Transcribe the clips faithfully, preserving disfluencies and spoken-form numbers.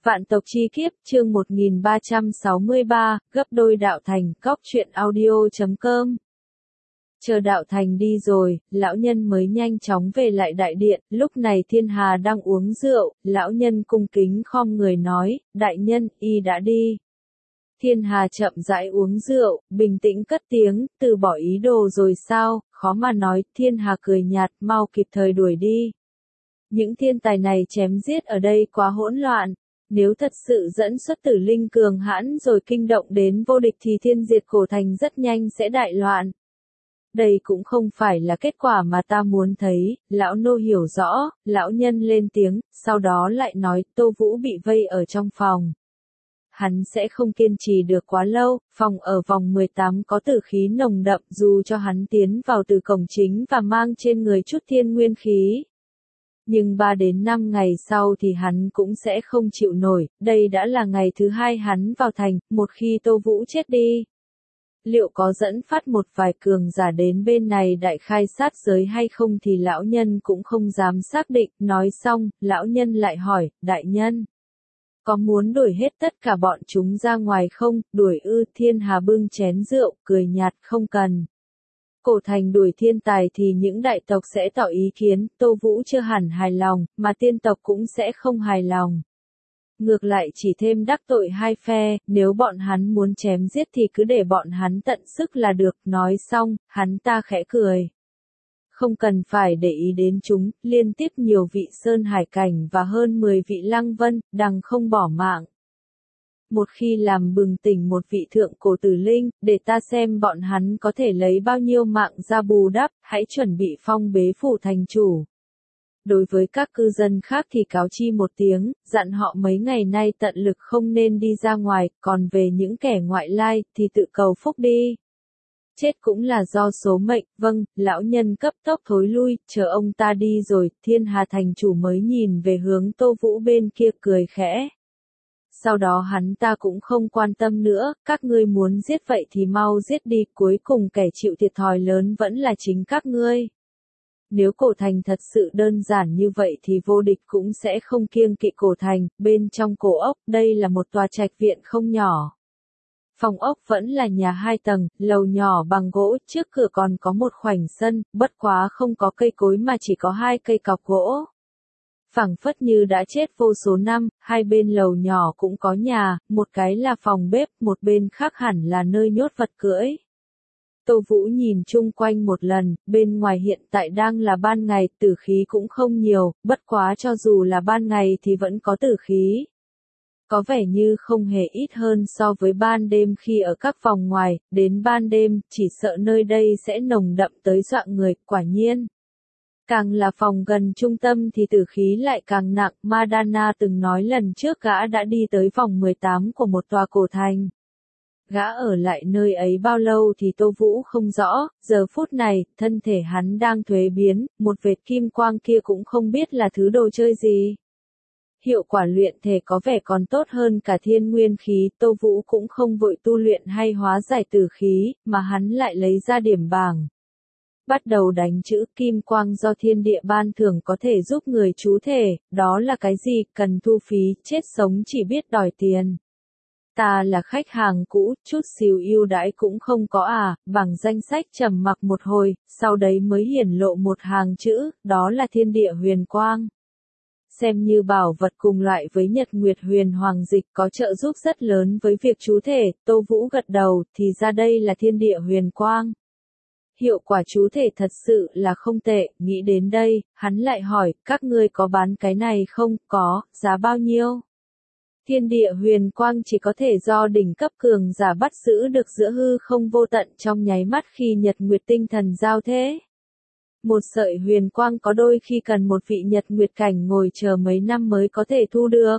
Vạn tộc chi kiếp, chương một nghìn ba trăm sáu mươi ba, gấp đôi đạo thành, cóc truyện audio chấm com. Chờ đạo thành đi rồi, lão nhân mới nhanh chóng về lại đại điện, lúc này Thiên Hà đang uống rượu, lão nhân cung kính khom người nói, đại nhân, y đã đi. Thiên Hà chậm rãi uống rượu, bình tĩnh cất tiếng, từ bỏ ý đồ rồi sao, khó mà nói, Thiên Hà cười nhạt, mau kịp thời đuổi đi. Những thiên tài này chém giết ở đây quá hỗn loạn. Nếu thật sự dẫn xuất tử linh cường hãn rồi kinh động đến vô địch thì thiên diệt cổ thành rất nhanh sẽ đại loạn. Đây cũng không phải là kết quả mà ta muốn thấy, lão nô hiểu rõ, lão nhân lên tiếng, sau đó lại nói, Tô Vũ bị vây ở trong phòng. Hắn sẽ không kiên trì được quá lâu, phòng ở vòng mười tám có tử khí nồng đậm dù cho hắn tiến vào từ cổng chính và mang trên người chút thiên nguyên khí. Nhưng ba đến năm ngày sau thì hắn cũng sẽ không chịu nổi, đây đã là ngày thứ hai hắn vào thành, một khi Tô Vũ chết đi. Liệu có dẫn phát một vài cường giả đến bên này đại khai sát giới hay không thì lão nhân cũng không dám xác định, nói xong, lão nhân lại hỏi, đại nhân. Có muốn đuổi hết tất cả bọn chúng ra ngoài không, đuổi ư? Thiên Hà bưng chén rượu, cười nhạt, không cần. Cổ thành đuổi thiên tài thì những đại tộc sẽ tỏ ý kiến, Tô Vũ chưa hẳn hài lòng, mà tiên tộc cũng sẽ không hài lòng. Ngược lại chỉ thêm đắc tội hai phe, nếu bọn hắn muốn chém giết thì cứ để bọn hắn tận sức là được, nói xong, hắn ta khẽ cười. Không cần phải để ý đến chúng, liên tiếp nhiều vị sơn hải cảnh và hơn mười vị lăng vân, đằng không bỏ mạng. Một khi làm bừng tỉnh một vị thượng cổ tử linh, để ta xem bọn hắn có thể lấy bao nhiêu mạng ra bù đắp, hãy chuẩn bị phong bế phủ thành chủ. Đối với các cư dân khác thì cáo chi một tiếng, dặn họ mấy ngày nay tận lực không nên đi ra ngoài, còn về những kẻ ngoại lai, thì tự cầu phúc đi. Chết cũng là do số mệnh, vâng, lão nhân cấp tốc thối lui, chờ ông ta đi rồi, Thiên Hà thành chủ mới nhìn về hướng Tô Vũ bên kia cười khẽ. Sau đó hắn ta cũng không quan tâm nữa, các ngươi muốn giết vậy thì mau giết đi, cuối cùng kẻ chịu thiệt thòi lớn vẫn là chính các ngươi. Nếu cổ thành thật sự đơn giản như vậy thì vô địch cũng sẽ không kiêng kỵ cổ thành, bên trong cổ ốc, đây là một tòa trạch viện không nhỏ. Phòng ốc vẫn là nhà hai tầng, lầu nhỏ bằng gỗ, trước cửa còn có một khoảnh sân, bất quá không có cây cối mà chỉ có hai cây cọc gỗ. Phảng phất như đã chết vô số năm, hai bên lầu nhỏ cũng có nhà, một cái là phòng bếp, một bên khác hẳn là nơi nhốt vật cưỡi. Tô Vũ nhìn chung quanh một lần, bên ngoài hiện tại đang là ban ngày, tử khí cũng không nhiều, bất quá cho dù là ban ngày thì vẫn có tử khí. Có vẻ như không hề ít hơn so với ban đêm khi ở các phòng ngoài, đến ban đêm, chỉ sợ nơi đây sẽ nồng đậm tới dọa người, quả nhiên. Càng là phòng gần trung tâm thì tử khí lại càng nặng, Madana từng nói lần trước gã đã đi tới vòng mười tám của một tòa cổ thành. Gã ở lại nơi ấy bao lâu thì Tô Vũ không rõ, giờ phút này, thân thể hắn đang thuế biến, một vệt kim quang kia cũng không biết là thứ đồ chơi gì. Hiệu quả luyện thể có vẻ còn tốt hơn cả thiên nguyên khí, Tô Vũ cũng không vội tu luyện hay hóa giải tử khí, mà hắn lại lấy ra điểm bảng. Bắt đầu đánh chữ kim quang do thiên địa ban thưởng có thể giúp người trú thể, đó là cái gì, cần thu phí, chết sống chỉ biết đòi tiền. Ta là khách hàng cũ, chút xíu ưu đãi cũng không có à, bằng danh sách trầm mặc một hồi, sau đấy mới hiển lộ một hàng chữ, đó là thiên địa huyền quang. Xem như bảo vật cùng loại với Nhật Nguyệt Huyền Hoàng Dịch có trợ giúp rất lớn với việc trú thể, Tô Vũ gật đầu, thì ra đây là thiên địa huyền quang. Hiệu quả trú thể thật sự là không tệ, nghĩ đến đây, hắn lại hỏi, các ngươi có bán cái này không, có, giá bao nhiêu? Thiên địa huyền quang chỉ có thể do đỉnh cấp cường giả bắt giữ được giữa hư không vô tận trong nháy mắt khi nhật nguyệt tinh thần giao thế. Một sợi huyền quang có đôi khi cần một vị nhật nguyệt cảnh ngồi chờ mấy năm mới có thể thu được.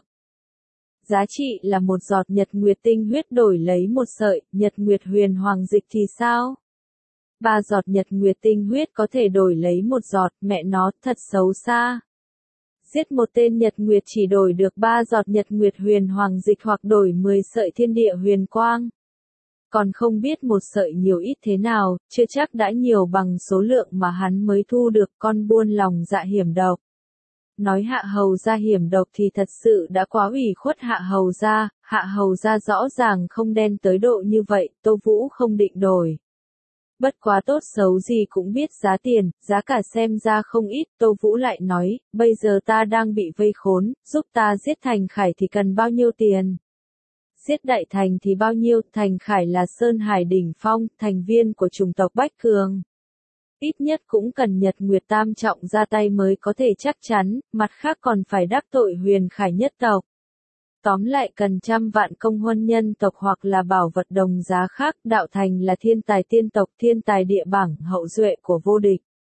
Giá trị là một giọt nhật nguyệt tinh huyết đổi lấy một sợi nhật nguyệt huyền hoàng dịch thì sao? Ba giọt nhật nguyệt tinh huyết có thể đổi lấy một giọt, mẹ nó, thật xấu xa. Giết một tên nhật nguyệt chỉ đổi được ba giọt nhật nguyệt huyền hoàng dịch hoặc đổi mười sợi thiên địa huyền quang. Còn không biết một sợi nhiều ít thế nào, chưa chắc đã nhiều bằng số lượng mà hắn mới thu được, con buôn lòng dạ hiểm độc. nói Hạ Hầu gia hiểm độc thì thật sự đã quá ủy khuất Hạ Hầu gia, Hạ Hầu gia rõ ràng không đen tới độ như vậy, Tô Vũ không định đổi. Bất quá tốt xấu gì cũng biết giá tiền, giá cả xem ra không ít, Tô Vũ lại nói, bây giờ ta đang bị vây khốn, giúp ta giết Thành Khải thì cần bao nhiêu tiền? Giết Đại Thành thì bao nhiêu? Thành Khải là Sơn Hải đỉnh phong, thành viên của chủng tộc Bách Cường. Ít nhất cũng cần Nhật Nguyệt Tam Trọng ra tay mới có thể chắc chắn, mặt khác còn phải đắc tội Huyền Khải nhất tộc. Tóm lại cần trăm vạn công huân nhân tộc hoặc là bảo vật đồng giá khác, Đạo Thành là thiên tài tiên tộc, thiên tài địa bảng, hậu duệ của vô địch.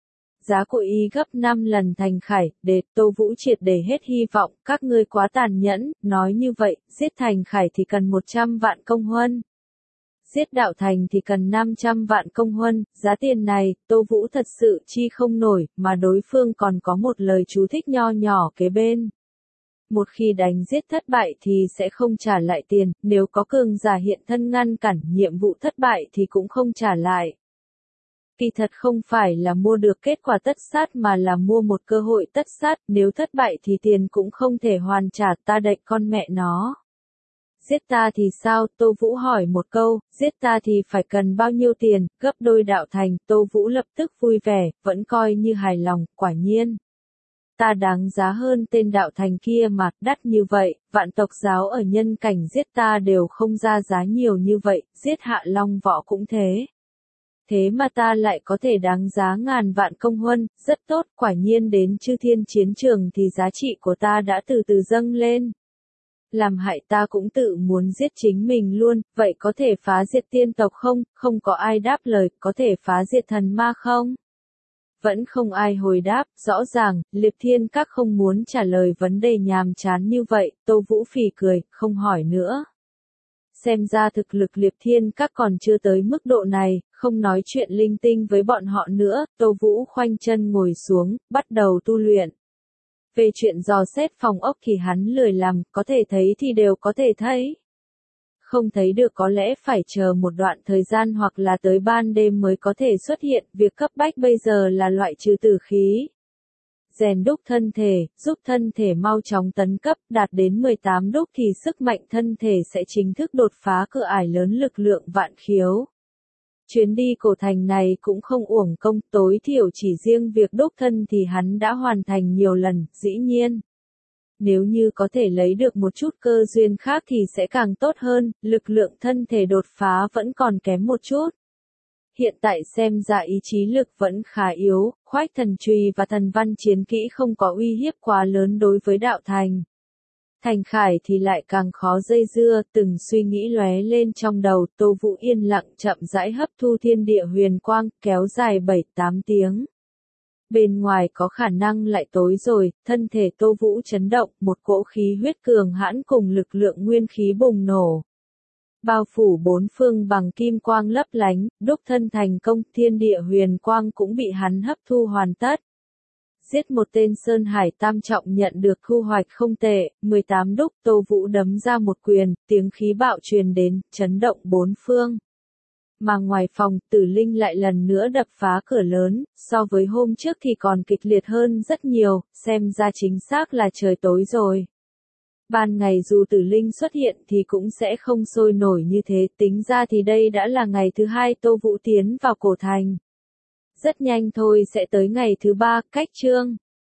Giá của y gấp năm lần Thành Khải, để Tô Vũ triệt để hết hy vọng, các ngươi quá tàn nhẫn, nói như vậy, giết Thành Khải thì cần một trăm vạn công huân. Giết Đạo Thành thì cần năm trăm vạn công huân, giá tiền này, Tô Vũ thật sự chi không nổi, mà đối phương còn có một lời chú thích nho nhỏ kế bên. Một khi đánh giết thất bại thì sẽ không trả lại tiền, nếu có cường giả hiện thân ngăn cản nhiệm vụ thất bại thì cũng không trả lại. Kỳ thật không phải là mua được kết quả tất sát mà là mua một cơ hội tất sát, nếu thất bại thì tiền cũng không thể hoàn trả, ta đậy con mẹ nó. Giết ta thì sao? Tô Vũ hỏi một câu, giết ta thì phải cần bao nhiêu tiền, gấp đôi Đạo Thành, Tô Vũ lập tức vui vẻ, vẫn coi như hài lòng, quả nhiên. Ta đáng giá hơn tên Đạo Thành kia mà, đắt như vậy, vạn tộc giáo ở nhân cảnh giết ta đều không ra giá nhiều như vậy, giết Hạ Long Võ cũng thế. Thế mà ta lại có thể đáng giá ngàn vạn công huân, rất tốt, quả nhiên đến chư thiên chiến trường thì giá trị của ta đã từ từ dâng lên. Làm hại ta cũng tự muốn giết chính mình luôn, vậy có thể phá diệt tiên tộc không? Không có ai đáp lời, có thể phá diệt thần ma không? Vẫn không ai hồi đáp, rõ ràng, Liệp Thiên Các không muốn trả lời vấn đề nhàm chán như vậy, Tô Vũ phì cười, không hỏi nữa. Xem ra thực lực Liệp Thiên Các còn chưa tới mức độ này, không nói chuyện linh tinh với bọn họ nữa, Tô Vũ khoanh chân ngồi xuống, bắt đầu tu luyện. Về chuyện dò xét phòng ốc thì hắn lười làm, có thể thấy thì đều có thể thấy. Không thấy được có lẽ phải chờ một đoạn thời gian hoặc là tới ban đêm mới có thể xuất hiện, việc cấp bách bây giờ là loại trừ tử khí. Rèn đúc thân thể, giúp thân thể mau chóng tấn cấp, đạt đến mười tám đúc thì sức mạnh thân thể sẽ chính thức đột phá cửa ải lớn lực lượng vạn khiếu. Chuyến đi cổ thành này cũng không uổng công, tối thiểu chỉ riêng việc đúc thân thì hắn đã hoàn thành nhiều lần, dĩ nhiên. Nếu như có thể lấy được một chút cơ duyên khác thì sẽ càng tốt hơn, lực lượng thân thể đột phá vẫn còn kém một chút. Hiện tại xem ra ý chí lực vẫn khá yếu, khoách thần chùy và thần văn chiến kỹ không có uy hiếp quá lớn đối với Đạo Thành. Thành Khải thì lại càng khó dây dưa, từng suy nghĩ lóe lên trong đầu, Tô Vũ yên lặng chậm rãi hấp thu thiên địa huyền quang, kéo dài bảy tám tiếng. Bên ngoài có khả năng lại tối rồi, thân thể Tô Vũ chấn động, một cỗ khí huyết cường hãn cùng lực lượng nguyên khí bùng nổ. Bao phủ bốn phương bằng kim quang lấp lánh, đúc thân thành công, thiên địa huyền quang cũng bị hắn hấp thu hoàn tất. Giết một tên Sơn Hải Tam Trọng nhận được thu hoạch không tệ, mười tám đúc, Tô Vũ đấm ra một quyền, tiếng khí bạo truyền đến, chấn động bốn phương. Mà ngoài phòng, Tử Linh lại lần nữa đập phá cửa lớn, so với hôm trước thì còn kịch liệt hơn rất nhiều, xem ra chính xác là trời tối rồi. Ban ngày dù Tử Linh xuất hiện thì cũng sẽ không sôi nổi như thế, tính ra thì đây đã là ngày thứ hai Tô Vũ tiến vào cổ thành. Rất nhanh thôi sẽ tới ngày thứ ba, cách chương.